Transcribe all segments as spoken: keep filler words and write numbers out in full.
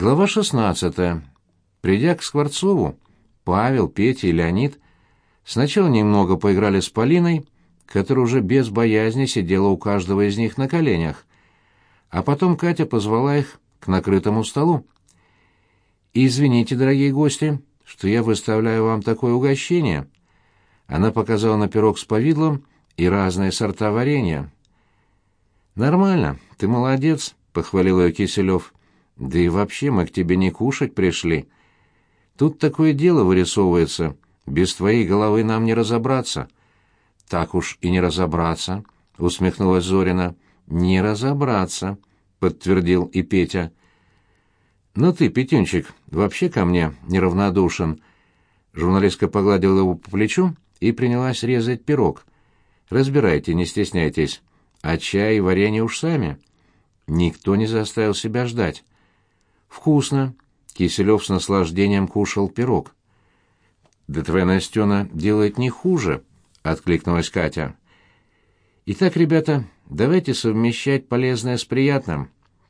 Глава шестнадцатая. Придя к Скворцову, Павел, Петя и Леонид сначала немного поиграли с Полиной, которая уже без боязни сидела у каждого из них на коленях, а потом Катя позвала их к накрытому столу. «Извините, дорогие гости, что я выставляю вам такое угощение». Она показала на пирог с повидлом и разные сорта варенья. «Нормально, ты молодец», — похвалил ее Киселев. «Да и вообще мы к тебе не кушать пришли. Тут такое дело вырисовывается, без твоей головы нам не разобраться». «Так уж и не разобраться», — усмехнулась Зорина. «Не разобраться», — подтвердил и Петя. «Ну ты, Петюнчик, вообще ко мне неравнодушен». Журналистка погладила его по плечу и принялась резать пирог. «Разбирайте, не стесняйтесь. А чай и варенье уж сами». Никто не заставил себя ждать. «Вкусно!» — Киселев с наслаждением кушал пирог. «Да твоя Настена делает не хуже!» — откликнулась Катя. «Итак, ребята, давайте совмещать полезное с приятным.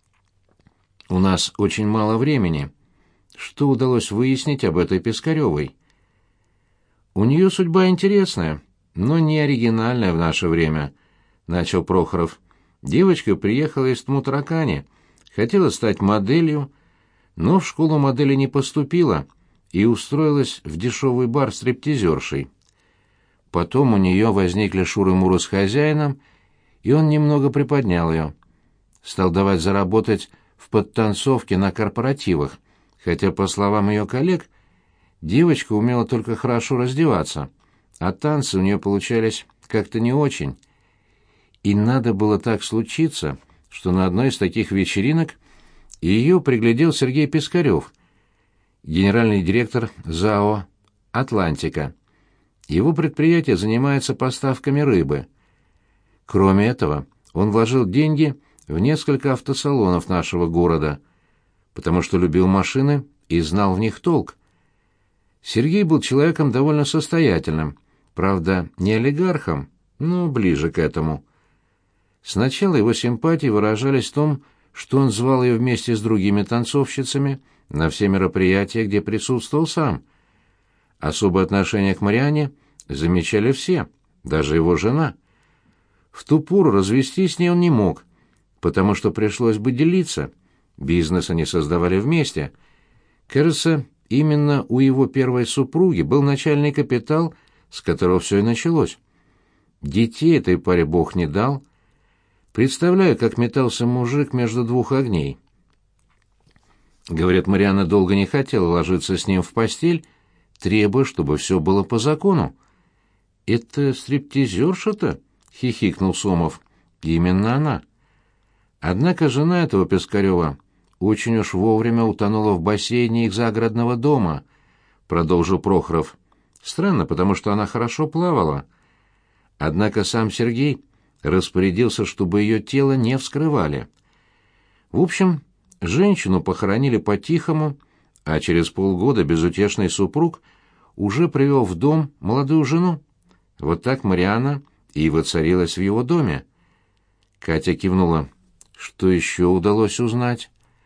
У нас очень мало времени. Что удалось выяснить об этой Пискаревой?» «У нее судьба интересная, но не оригинальная в наше время», — начал Прохоров. «Девочка приехала из Тмутаракани, хотела стать моделью, но в школу модели не поступила и устроилась в дешевый бар стриптизершей. Потом у нее возникли шуры-муры с хозяином, и он немного приподнял ее. Стал давать заработать в подтанцовке на корпоративах, хотя, по словам ее коллег, девочка умела только хорошо раздеваться, а танцы у нее получались как-то не очень. И надо было так случиться, что на одной из таких вечеринок ее приглядел Сергей Пискарев, генеральный директор ЗАО «Атлантика». Его предприятие занимается поставками рыбы. Кроме этого, он вложил деньги в несколько автосалонов нашего города, потому что любил машины и знал в них толк. Сергей был человеком довольно состоятельным, правда, не олигархом, но ближе к этому. Сначала его симпатии выражались в том, что он звал ее вместе с другими танцовщицами на все мероприятия, где присутствовал сам. Особое отношение к Марианне замечали все, даже его жена. В ту пору развестись с ней он не мог, потому что пришлось бы делиться. Бизнес они создавали вместе. Кажется, именно у его первой супруги был начальный капитал, с которого все и началось. Детей этой паре Бог не дал. Представляю, как метался мужик между двух огней. Говорят, Марианна долго не хотела ложиться с ним в постель, требуя, чтобы все было по закону. «Это стриптизерша-то?» — хихикнул Сомов. «Именно она». Однако жена этого Пискарева очень уж вовремя утонула в бассейне их загородного дома, — продолжил Прохоров. Странно, потому что она хорошо плавала. Однако сам Сергей распорядился, чтобы ее тело не вскрывали. В общем, женщину похоронили по-тихому, а через полгода безутешный супруг уже привел в дом молодую жену. Вот так Марианна и воцарилась в его доме. Катя кивнула. Что еще удалось узнать?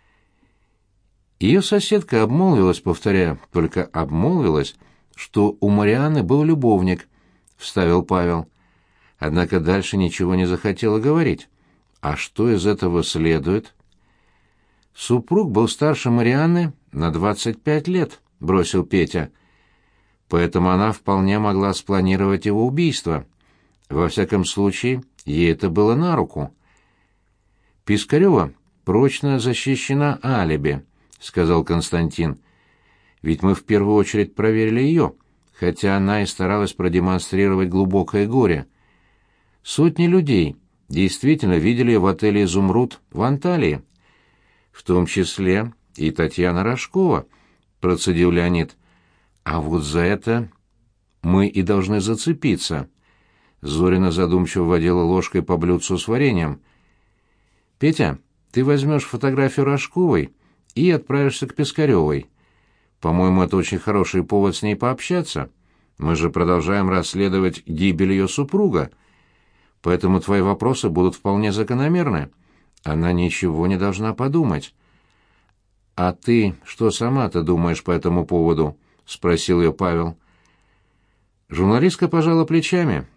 Ее соседка обмолвилась, повторяю, только обмолвилась, что у Марианны был любовник, — вставил Павел. Однако дальше ничего не захотела говорить. А что из этого следует? Супруг был старше Марианны на двадцать пять лет, — бросил Петя. Поэтому она вполне могла спланировать его убийство. Во всяком случае, ей это было на руку. Пискарева прочно защищена алиби, — сказал Константин. Ведь мы в первую очередь проверили ее, хотя она и старалась продемонстрировать глубокое горе. Сотни людей действительно видели ее в отеле «Изумруд» в Анталии. В том числе и Татьяна Рожкова, — процедил Леонид. А вот за это мы и должны зацепиться. Зорина задумчиво водила ложкой по блюдцу с вареньем. «Петя, ты возьмешь фотографию Рожковой и отправишься к Пискаревой. По-моему, это очень хороший повод с ней пообщаться. Мы же продолжаем расследовать гибель ее супруга. Поэтому твои вопросы будут вполне закономерны. Она ничего не должна подумать». «А ты что сама-то думаешь по этому поводу?» — спросил ее Павел. Журналистка пожала плечами.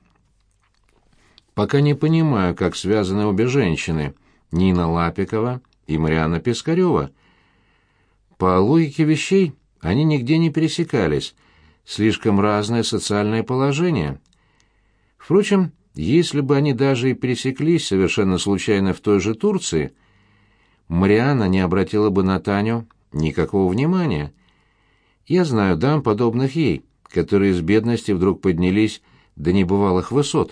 «Пока не понимаю, как связаны обе женщины, Нина Лапикова и Марианна Пискарева. По логике вещей они нигде не пересекались, слишком разное социальное положение. Впрочем, если бы они даже и пересеклись совершенно случайно в той же Турции, Марианна не обратила бы на Таню никакого внимания. Я знаю дам, подобных ей, которые из бедности вдруг поднялись до небывалых высот.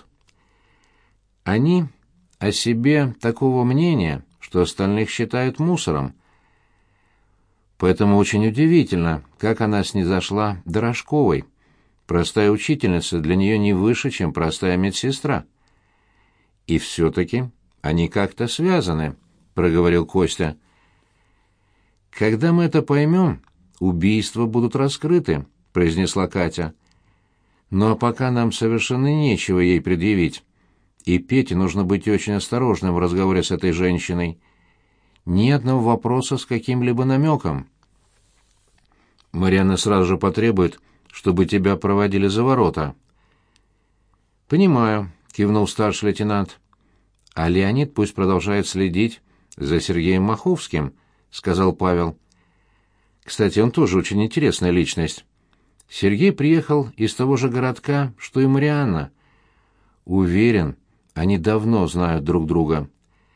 Они о себе такого мнения, что остальных считают мусором. Поэтому очень удивительно, как она снизошла до Рожковой. Простая учительница для нее не выше, чем простая медсестра. И все-таки они как-то связаны, — проговорил Костя. «Когда мы это поймем, убийства будут раскрыты», — произнесла Катя. «Ну а пока нам совершенно нечего ей предъявить. И Пете нужно быть очень осторожным в разговоре с этой женщиной. Ни одного вопроса с каким-либо намеком. Марианна сразу же потребует, чтобы тебя проводили за ворота». «Понимаю», — кивнул старший лейтенант. «А Леонид пусть продолжает следить за Сергеем Маховским», — сказал Павел. «Кстати, он тоже очень интересная личность. Сергей приехал из того же городка, что и Марианна. Уверен, они давно знают друг друга.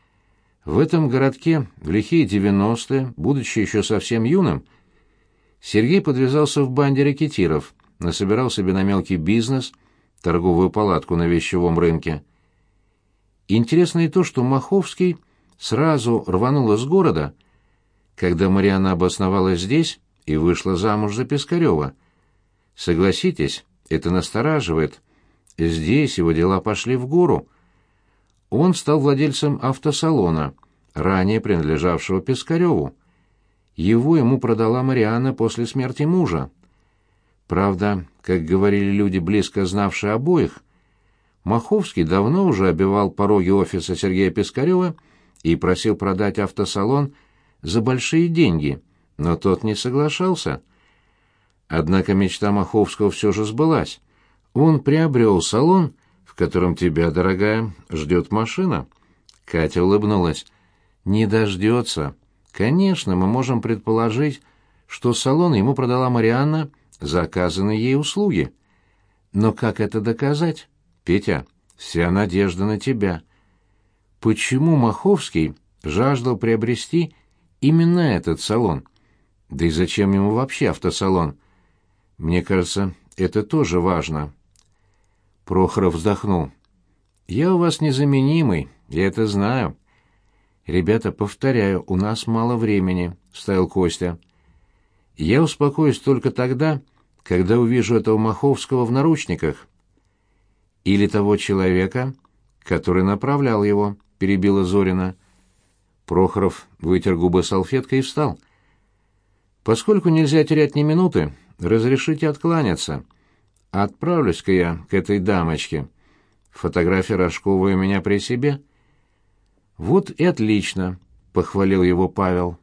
В этом городке в лихие девяностые, будучи еще совсем юным, Сергей подвязался в банде рэкетиров, насобирал себе на мелкий бизнес, торговую палатку на вещевом рынке. Интересно и то, что Маховский сразу рванул из города, когда Марианна обосновалась здесь и вышла замуж за Пискарева. Согласитесь, это настораживает. Здесь его дела пошли в гору. Он стал владельцем автосалона, ранее принадлежавшего Пискареву. Его ему продала Марианна после смерти мужа. Правда, как говорили люди, близко знавшие обоих, Маховский давно уже обивал пороги офиса Сергея Пискарева и просил продать автосалон за большие деньги, но тот не соглашался. Однако мечта Маховского все же сбылась. Он приобрел салон, в котором тебя, дорогая, ждет машина. Катя улыбнулась. «Не дождется. Конечно, мы можем предположить, что салон ему продала Марианна за оказанные ей услуги. Но как это доказать? Петя, вся надежда на тебя. Почему Маховский жаждал приобрести именно этот салон? Да и зачем ему вообще автосалон? Мне кажется, это тоже важно». Прохоров вздохнул. «Я у вас незаменимый, я это знаю». «Ребята, повторяю, у нас мало времени», — вставил Костя. «Я успокоюсь только тогда, когда увижу этого Маховского в наручниках». «Или того человека, который направлял его», — перебила Зорина. Прохоров вытер губы салфеткой и встал. «Поскольку нельзя терять ни минуты, разрешите откланяться. Отправлюсь-ка я к этой дамочке. Фотография Рожковой у меня при себе». «Вот и отлично», — похвалил его Павел.